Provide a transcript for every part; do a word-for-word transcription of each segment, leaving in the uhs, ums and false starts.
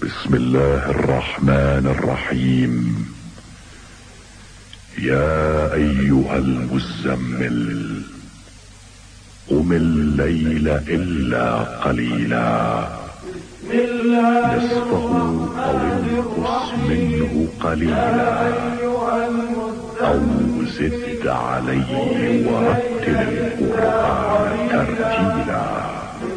بسم الله الرحمن الرحيم. يا أيها المزمل قم الليل إلا قليلا نصفه أو انقص منه قليلا أو زد عليه ورتل القرآن ترتيلا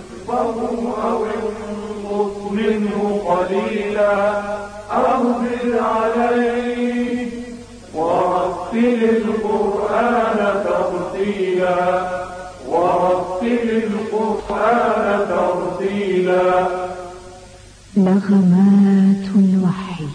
منه قليلا أو زد عليه ورتل القرآن ترتيلا ورتل القرآن ترتيلا. نغمات الوحي.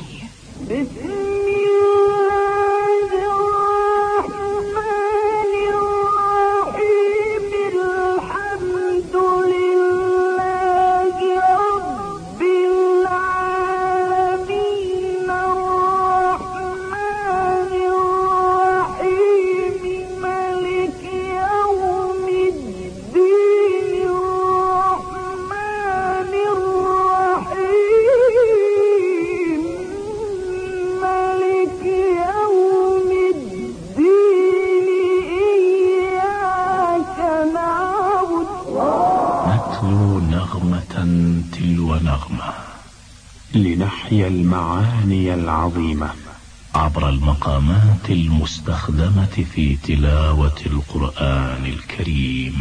نغمة تلو نغمة لنحيا المعاني العظيمة عبر المقامات المستخدمة في تلاوة القرآن الكريم.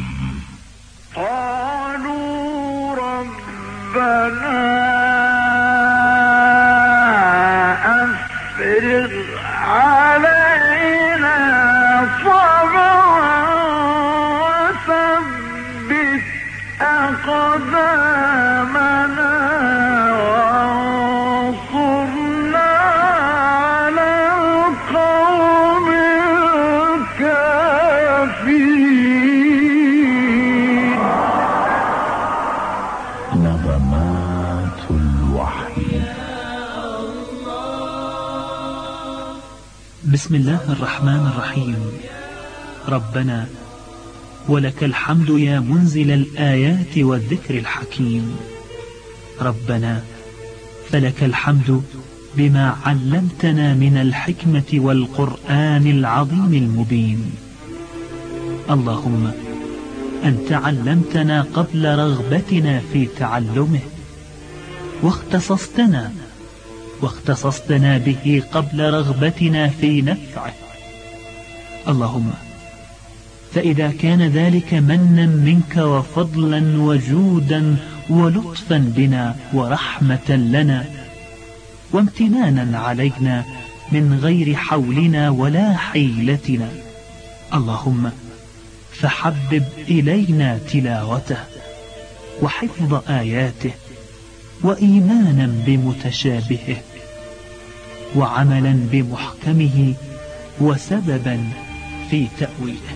قالوا ربنا أفرغ علينا صبرا وثبت أقدامنا وانصرنا على القوم الكافرين. نغمات الوحي. بسم الله الرحمن الرحيم. ربنا ولك الحمد يا منزل الآيات والذكر الحكيم. ربنا فلك الحمد بما علمتنا من الحكمة والقرآن العظيم المبين. اللهم أنت علمتنا قبل رغبتنا في تعلمه، واختصصتنا واختصصتنا به قبل رغبتنا في نفعه. اللهم فإذا كان ذلك منا منك وفضلا وجودا ولطفا بنا ورحمة لنا وامتنانا علينا من غير حولنا ولا حيلتنا، اللهم فحبب إلينا تلاوته وحفظ آياته وإيمانا بمتشابهه وعملا بمحكمه وسببا في تأويله.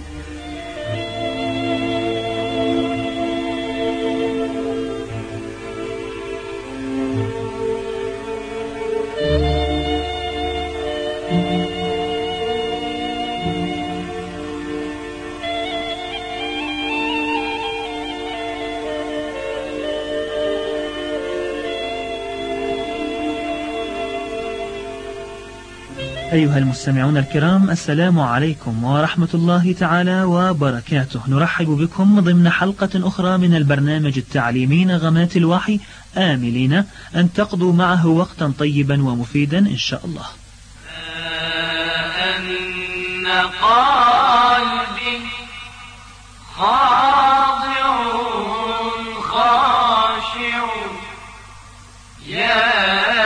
أيها المستمعون الكرام، السلام عليكم ورحمة الله تعالى وبركاته. نرحب بكم ضمن حلقة أخرى من البرنامج التعليمي نغمات الوحي، آملين أن تقضوا معه وقتا طيبا ومفيدا إن شاء الله. أن قلبي خاضع خاشع يا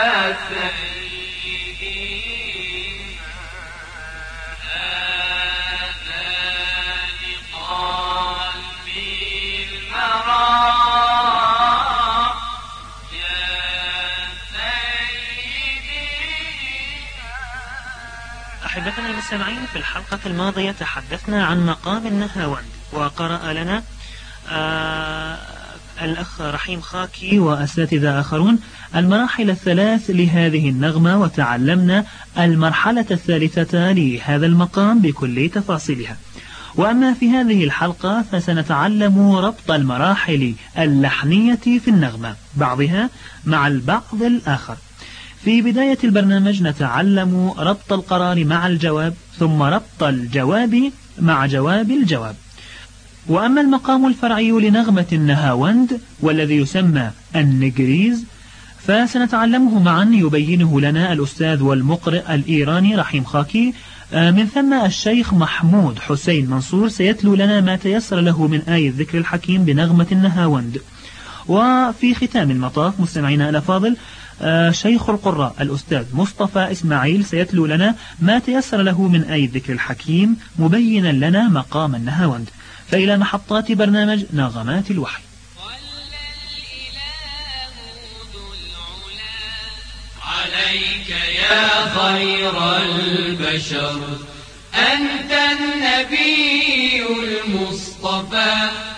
أحبتنا المستمعين، في الحلقة الماضية تحدثنا عن مقام النهاوند، وقرأ لنا آه الأخ رحيم خاكي وأساتذة آخرون المراحل الثلاث لهذه النغمة، وتعلمنا المرحلة الثالثة لهذا المقام بكل تفاصيلها. وأما في هذه الحلقة فسنتعلم ربط المراحل اللحنية في النغمة بعضها مع البعض الآخر. في بداية البرنامج نتعلم ربط القرار مع الجواب، ثم ربط الجواب مع جواب الجواب. وأما المقام الفرعي لنغمة النهاوند والذي يسمى النجريز فسنتعلمه معا يبينه لنا الأستاذ والمقرئ الإيراني رحيم خاكي. من ثم الشيخ محمود حسين منصور سيتلو لنا ما تيسر له من آية ذكر الحكيم بنغمة النهاوند. وفي ختام المطاف مستمعينا الأفاضل شيخ القراء الأستاذ مصطفى إسماعيل سيتلو لنا ما تيسر له من آية ذكر الحكيم مبينا لنا مقام النهاوند. فإلى محطات برنامج نغمات الوحي. عليك يا خير البشر أنت النبي المصطفى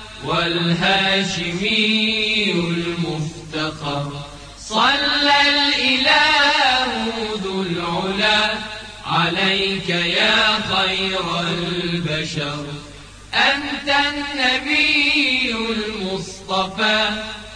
والهاشمي المفتخر، صلى الإله ذو العلا عليك يا خير البشر أنت النبي المصطفى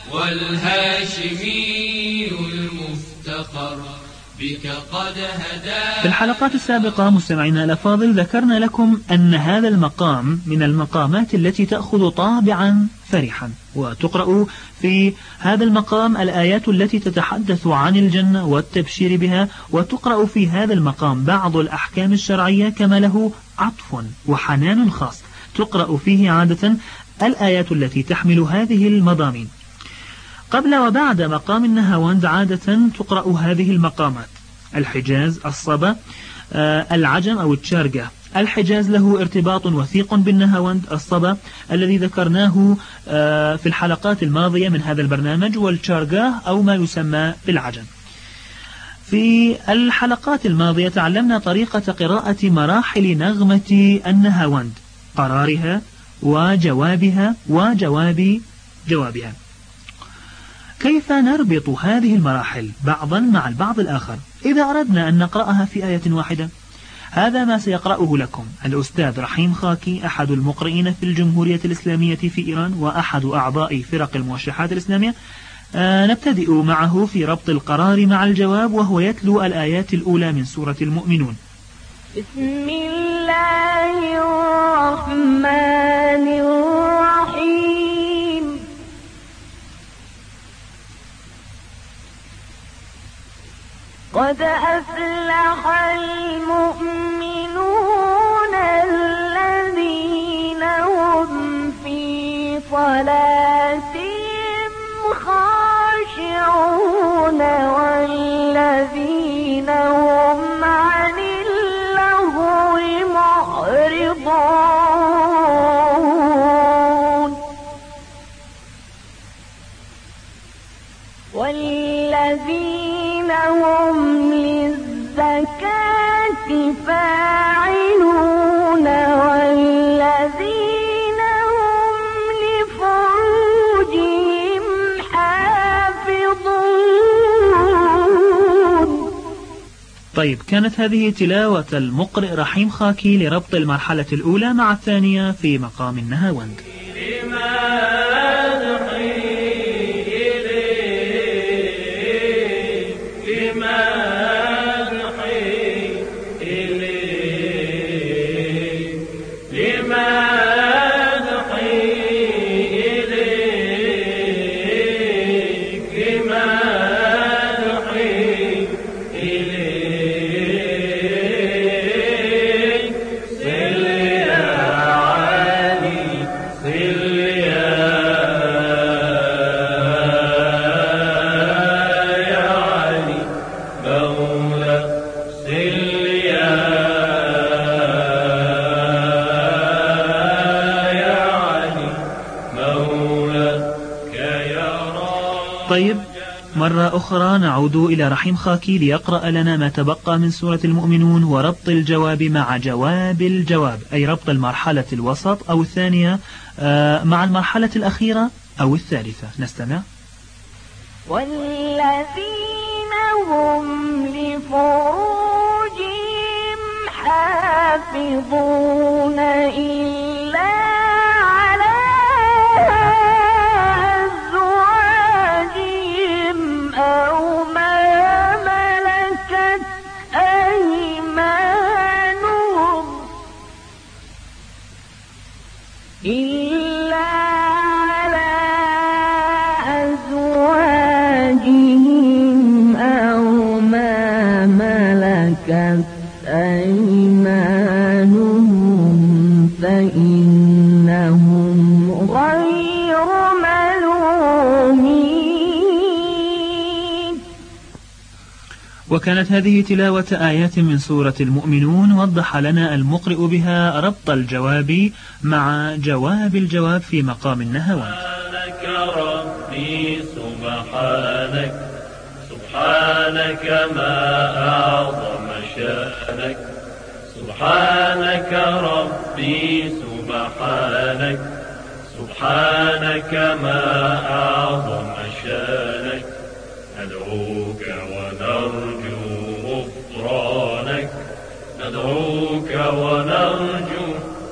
والهاشمي المفتخر بك قد هدى. في الحلقات السابقة مستمعينا الأفاضل ذكرنا لكم أن هذا المقام من المقامات التي تأخذ طابعا فرحا، وتقرأ في هذا المقام الآيات التي تتحدث عن الجنة والتبشير بها، وتقرأ في هذا المقام بعض الأحكام الشرعية كما له عطف وحنان خاص، تقرأ فيه عادة الآيات التي تحمل هذه المضامين. قبل وبعد مقام النهاوند عادة تقرأ هذه المقامات: الحجاز، الصبا، آه العجم أو التشارقة. الحجاز له ارتباط وثيق بالنهاوند، الصبا الذي ذكرناه آه في الحلقات الماضية من هذا البرنامج، والتشارقة أو ما يسمى بالعجم. في الحلقات الماضية تعلمنا طريقة قراءة مراحل نغمة النهاوند، قرارها وجوابها وجواب جوابها. كيف نربط هذه المراحل بعضا مع البعض الآخر إذا أردنا أن نقرأها في آية واحدة؟ هذا ما سيقرأه لكم الأستاذ رحيم خاكي، أحد المقرئين في الجمهورية الإسلامية في إيران وأحد أعضاء فرق الموشحات الإسلامية. آه نبتدئ معه في ربط القرار مع الجواب، وهو يتلو الآيات الأولى من سورة المؤمنون. بسم الله الرحمن الرحيم. قد أفلح المؤمنون الذين هم في صلاتهم خاشعون والذين هم عن اللغو معرضون والذين هم للزكاة فاعلون والذين هم لفروجهم حافظون. طيب، كانت هذه تلاوة المقرئ رحيم خاكي لربط المرحلة الأولى مع الثانية في مقام النهاوند. طيب، مرة أخرى نعود إلى رحيم خاكي ليقرأ لنا ما تبقى من سورة المؤمنون وربط الجواب مع جواب الجواب، أي ربط المرحلة الوسط أو الثانية مع المرحلة الأخيرة أو الثالثة. نستمع. والذين هم لفروجهم حافظون إلا وكانت هذه تلاوة آيات من سورة المؤمنون، وضح لنا المقرئ بها ربط الجواب مع جواب الجواب في مقام النهوان. سبحانك ربي سبحانك، سبحانك ما أعظم شانك، سبحانك ربي سبحانك، سبحانك ما أعظم شانك، ندعوك ونرجو غفرانك، ندعوك ونرجو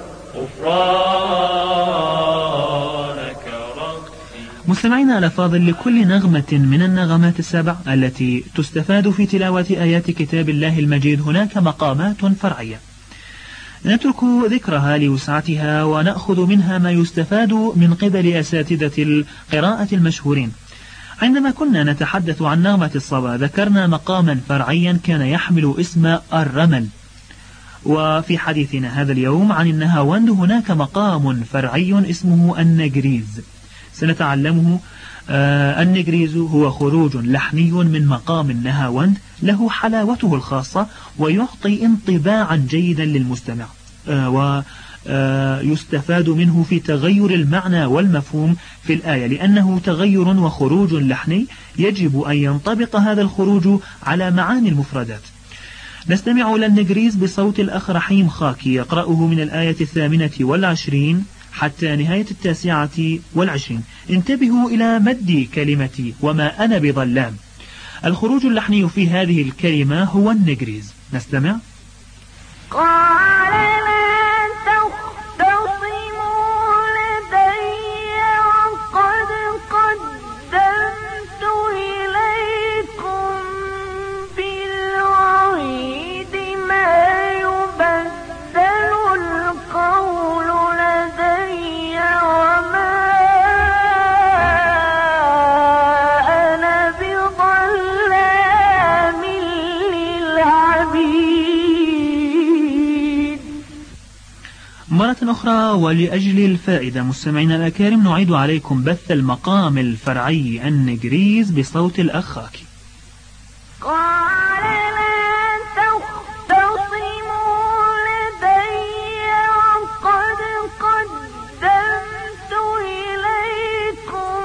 غفرانك ربي. مستمعينا الأفاضل، لكل نغمة من النغمات السبع التي تستفاد في تلاوة آيات كتاب الله المجيد هناك مقامات فرعية نترك ذكرها لوسعتها، ونأخذ منها ما يستفاد من قبل أساتذة القراءة المشهورين. عندما كنا نتحدث عن نغمة الصبا ذكرنا مقاما فرعيا كان يحمل اسم الرمل، وفي حديثنا هذا اليوم عن النهاوند هناك مقام فرعي اسمه النجريز سنتعلمه. آه النجريز هو خروج لحني من مقام النهاوند له حلاوته الخاصة، ويعطي انطباعا جيدا للمستمع، آه ويستفاد منه في تغير المعنى والمفهوم في الآية، لأنه تغير وخروج لحني يجب أن ينطبق هذا الخروج على معاني المفردات. نستمع إلى النجريز بصوت الأخ رحيم خاكي يقرأه من الآية الثامنة والعشرين حتى نهاية التاسعة والعشرين. انتبهوا إلى مد كلمة وما أنا بظلام. الخروج اللحني في هذه الكلمة هو النجريز. نستمع. قال لا تختصموا لدي وقد قدمت إليكم بالوعيد ما يبدل القول لدي وما أنا بظلام للعبيد. مرة أخرى ولأجل الفائدة مستمعينا الأكارم نعيد عليكم بث المقام الفرعي النجريز بصوت الأخاكي. قال لا تختصموا لدي وقد قدمت إليكم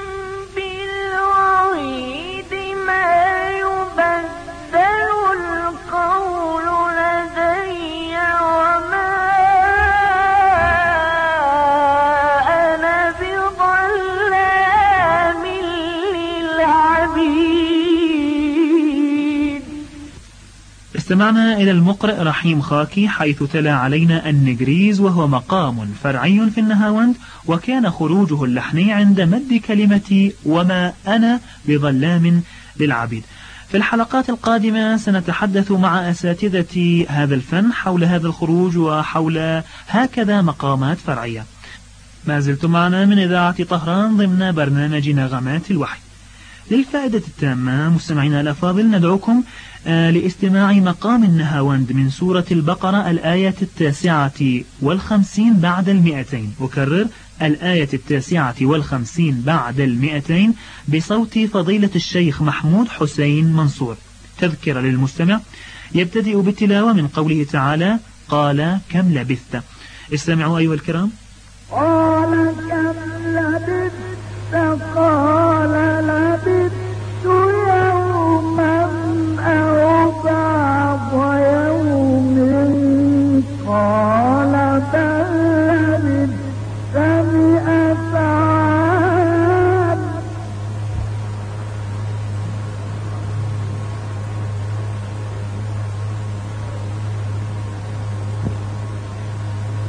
بالوعيد ما يبدل القول لدي وما أنا بظلام للعبيد. استمعنا إلى المقرئ رحيم خاكي حيث تلا علينا النجريز، وهو مقام فرعي في النهاوند، وكان خروجه اللحني عند مد كلمة وما أنا بظلام للعبيد. في الحلقات القادمة سنتحدث مع أساتذة هذا الفن حول هذا الخروج وحول هكذا مقامات فرعية. ما زلتم معنا من إذاعة طهران ضمن برنامج نغمات الوحي. للفائدة التامة مستمعينا الأفاضل ندعوكم آه لاستماع مقام النهاوند من سورة البقرة الآية التاسعة والخمسين بعد المئتين. أكرر، الآية التاسعة والخمسين بعد المئتين بصوت فضيلة الشيخ محمود حسين منصور. تذكرة للمستمع، يبتدئ بالتلاوة من قوله تعالى: قال كم لبثت. استمعوا أيها الكرام. قال كم لبثت قال لبثت يوما أو بعض يوم قال بل لبثت مئة عام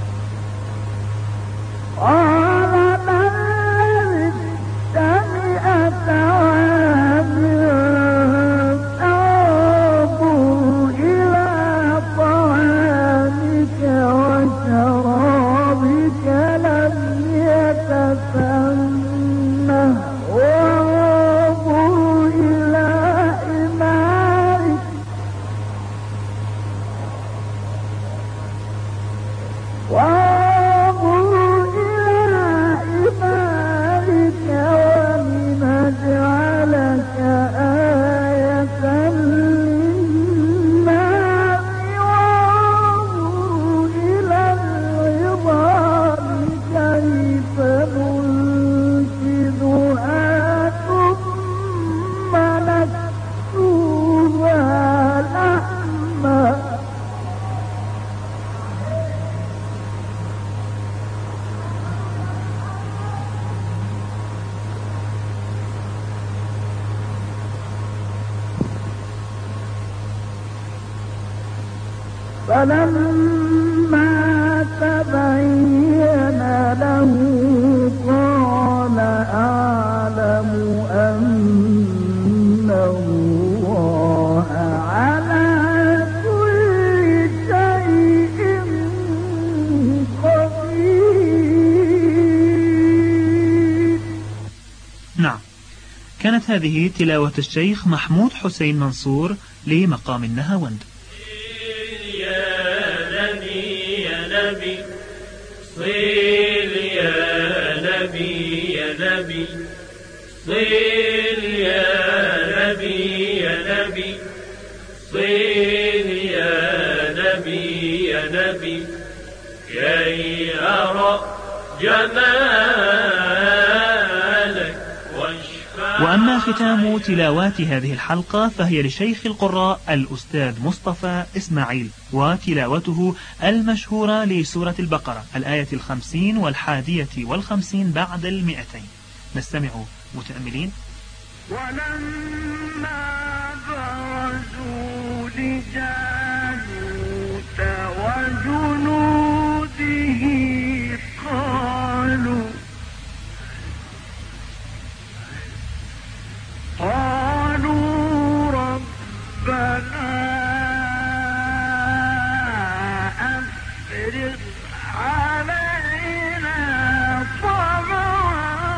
قال بل لبثت مئة فلما تبين له قال أعلم أن الله على كل شيء قدير. نعم، كانت هذه تلاوة الشيخ محمود حسين منصور لمقام النهاوند. صيل يا نبي يا نبي صيل يا نبي يا نبي صيل يا نبي يا نبي كي أرى جمالك واشفع. وأما ختام تلاوات هذه الحلقة فهي لشيخ القراء الأستاذ مصطفى إسماعيل، وتلاوته المشهورة لسورة البقرة الآية الخمسين والحادية والخمسين بعد المئتين. نستمع متأملين. ولما برزوا لجالوت وجنوده قالوا قالوا ربنا أفرغ علينا صبرا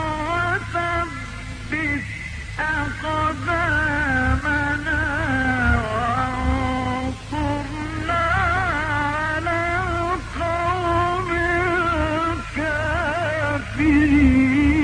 وثبت أقدامنا وانصرنا على القوم الكافرين.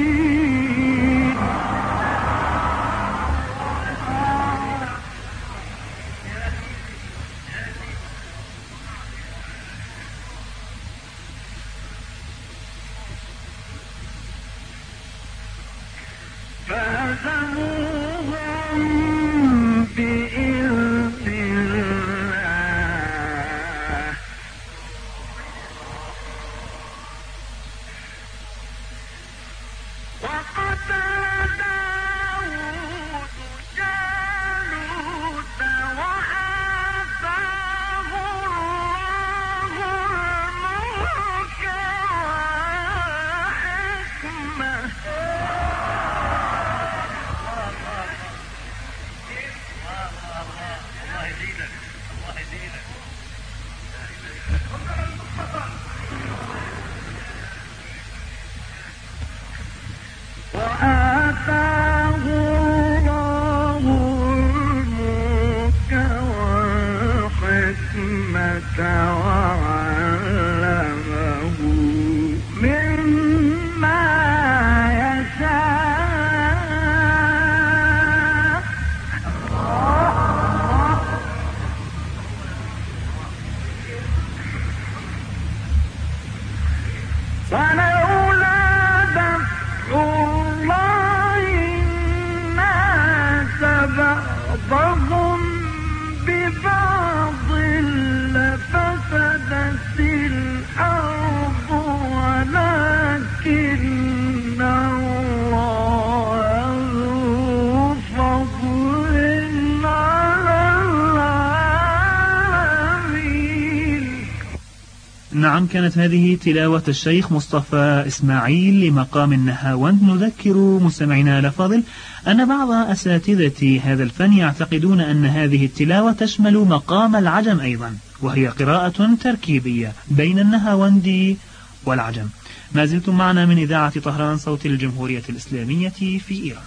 فهزموهم بإذن الله وقتل داود جالوت وآتاه الله الملك والحكمة وآتاه الله الملك والحكمة وعلمه مما يشاء. ولولا دفع الله الناس بعضهم ببعض لفسدت الأرض ولكن الله ذو فضل على العالمين. نعم، كانت هذه تلاوة الشيخ مصطفى إسماعيل لمقام النهاوند. نذكر مستمعينا الأفاضل أن بعض أساتذة هذا الفن يعتقدون أن هذه التلاوة تشمل مقام العجم أيضا، وهي قراءة تركيبية بين النهاوند والعجم. ما زلتم معنا من إذاعة طهران صوت الجمهورية الإسلامية في إيران.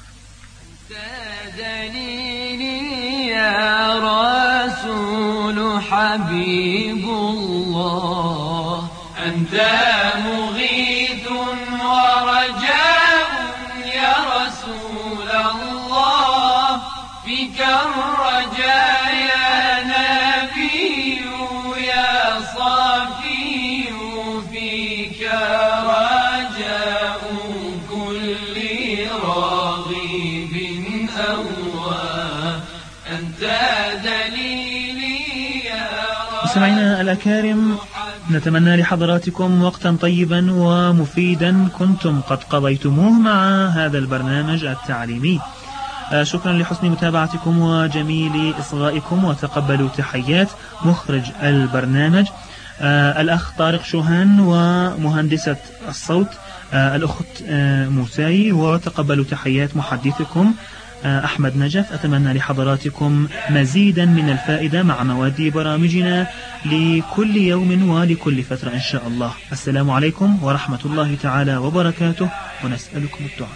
دليلي يا رسول حبيب الله، أنت مغيث ورجاء يا رسول الله، فيك الرجاء يا نبي يا صافي، فيك رجاء كل راغب أوى، أنت دليلي يا رسول. مستمعينا الأكارم، نتمنى لحضراتكم وقتا طيبا ومفيدا كنتم قد قضيتموه مع هذا البرنامج التعليمي. شكرا لحسن متابعتكم وجميل إصغائكم، وتقبلوا تحيات مخرج البرنامج الأخ طارق شوهان ومهندسة الصوت الأخت موساي، وتقبلوا تحيات محدثكم أحمد نجف. أتمنى لحضراتكم مزيدا من الفائدة مع مواد برامجنا لكل يوم ولكل فترة إن شاء الله. السلام عليكم ورحمة الله تعالى وبركاته، ونسألكم الدعاء.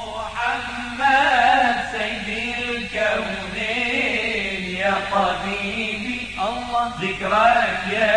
محمد سيد الكونين يا طبيبي الله ذكرك يا